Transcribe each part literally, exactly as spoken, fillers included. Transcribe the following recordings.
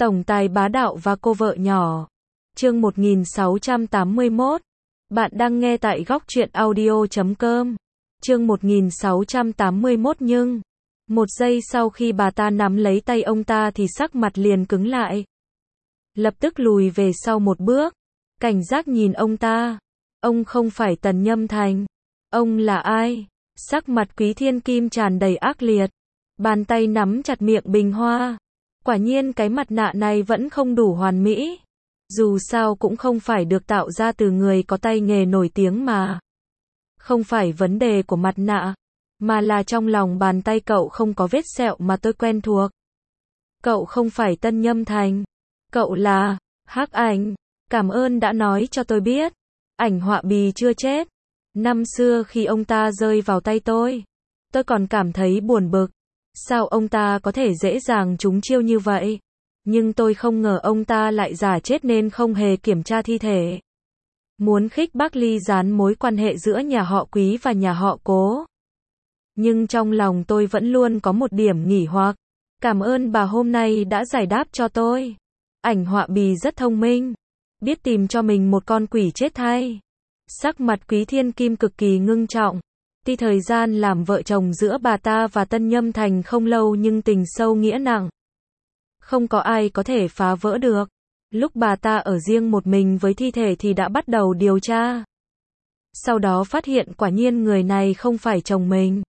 Tổng tài bá đạo và cô vợ nhỏ. Chương một nghìn sáu trăm tám mươi mốt. Bạn đang nghe tại góc truyện audio chấm com. Chương một nghìn sáu trăm tám mươi mốt nhưng, một giây sau khi bà ta nắm lấy tay ông ta thì sắc mặt liền cứng lại. Lập tức lùi về sau một bước, cảnh giác nhìn ông ta. Ông không phải Tần Nhâm Thành. Ông là ai? Sắc mặt Quý Thiên Kim tràn đầy ác liệt. Bàn tay nắm chặt miệng bình hoa. Quả nhiên cái mặt nạ này vẫn không đủ hoàn mỹ. Dù sao cũng không phải được tạo ra từ người có tay nghề nổi tiếng mà. Không phải vấn đề của mặt nạ, mà là trong lòng bàn tay cậu không có vết sẹo mà tôi quen thuộc. Cậu không phải Tân Nhâm Thành. Cậu là Hắc Ảnh. Cảm ơn đã nói cho tôi biết. Ảnh Họa Bì chưa chết. Năm xưa khi ông ta rơi vào tay tôi, tôi còn cảm thấy buồn bực. Sao ông ta có thể dễ dàng trúng chiêu như vậy? Nhưng tôi không ngờ ông ta lại giả chết nên không hề kiểm tra thi thể. Muốn khích bác ly gián mối quan hệ giữa nhà họ Quý và nhà họ Cố. Nhưng trong lòng tôi vẫn luôn có một điểm nghỉ hoặc. Cảm ơn bà hôm nay đã giải đáp cho tôi. Ảnh Họa Bì rất thông minh, biết tìm cho mình một con quỷ chết thay. Sắc mặt Quý Thiên Kim cực kỳ ngưng trọng. Tuy thời gian làm vợ chồng giữa bà ta và Tân Nhâm Thành không lâu nhưng tình sâu nghĩa nặng. Không có ai có thể phá vỡ được. Lúc bà ta ở riêng một mình với thi thể thì đã bắt đầu điều tra. Sau đó phát hiện quả nhiên người này không phải chồng mình.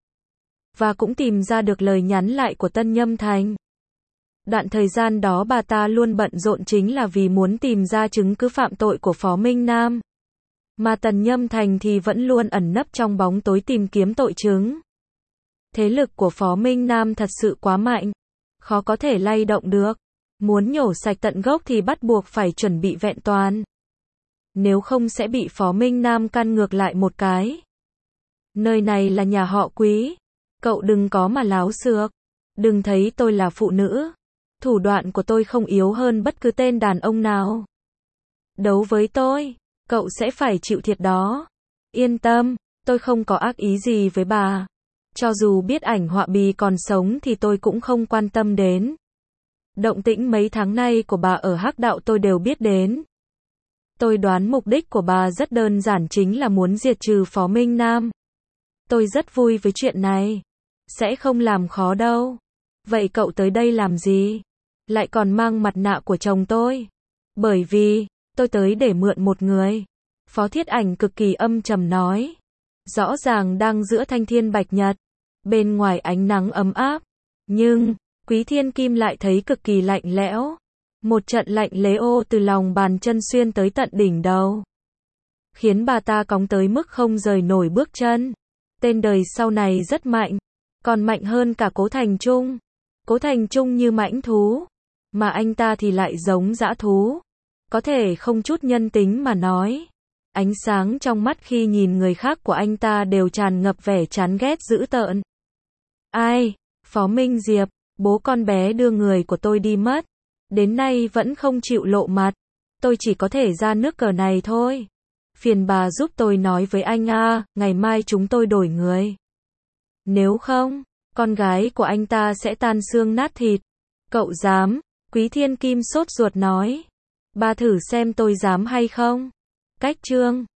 Và cũng tìm ra được lời nhắn lại của Tân Nhâm Thành. Đoạn thời gian đó bà ta luôn bận rộn chính là vì muốn tìm ra chứng cứ phạm tội của Phó Minh Nam. Mà Tần Nhâm Thành thì vẫn luôn ẩn nấp trong bóng tối tìm kiếm tội chứng. Thế lực của Phó Minh Nam thật sự quá mạnh, khó có thể lay động được. Muốn nhổ sạch tận gốc thì bắt buộc phải chuẩn bị vẹn toàn. Nếu không sẽ bị Phó Minh Nam căn ngược lại một cái. Nơi này là nhà họ Quý. Cậu đừng có mà láo xược. Đừng thấy tôi là phụ nữ. Thủ đoạn của tôi không yếu hơn bất cứ tên đàn ông nào. Đấu với tôi, cậu sẽ phải chịu thiệt đó. Yên tâm, tôi không có ác ý gì với bà. Cho dù biết Ảnh Họa Bì còn sống thì tôi cũng không quan tâm đến. Động tĩnh mấy tháng nay của bà ở Hắc Đạo tôi đều biết đến. Tôi đoán mục đích của bà rất đơn giản, chính là muốn diệt trừ Phó Minh Nam. Tôi rất vui với chuyện này. Sẽ không làm khó đâu. Vậy cậu tới đây làm gì? Lại còn mang mặt nạ của chồng tôi. Bởi vì, tôi tới để mượn một người. Phó Thiết Ảnh cực kỳ âm trầm nói. Rõ ràng đang giữa thanh thiên bạch nhật. Bên ngoài ánh nắng ấm áp. Nhưng, Quý Thiên Kim lại thấy cực kỳ lạnh lẽo. Một trận lạnh lẽo ô từ lòng bàn chân xuyên tới tận đỉnh đầu. Khiến bà ta cóng tới mức không rời nổi bước chân. Tên đời sau này rất mạnh. Còn mạnh hơn cả Cố Thành Trung. Cố Thành Trung như mãnh thú. Mà anh ta thì lại giống dã thú. Có thể không chút nhân tính mà nói. Ánh sáng trong mắt khi nhìn người khác của anh ta đều tràn ngập vẻ chán ghét dữ tợn. Ai? Phó Minh Diệp, bố con bé đưa người của tôi đi mất. Đến nay vẫn không chịu lộ mặt. Tôi chỉ có thể ra nước cờ này thôi. Phiền bà giúp tôi nói với anh a, ngày mai chúng tôi đổi người. Nếu không, con gái của anh ta sẽ tan xương nát thịt. Cậu dám? Quý Thiên Kim sốt ruột nói. Bà thử xem tôi dám hay không? Cách chương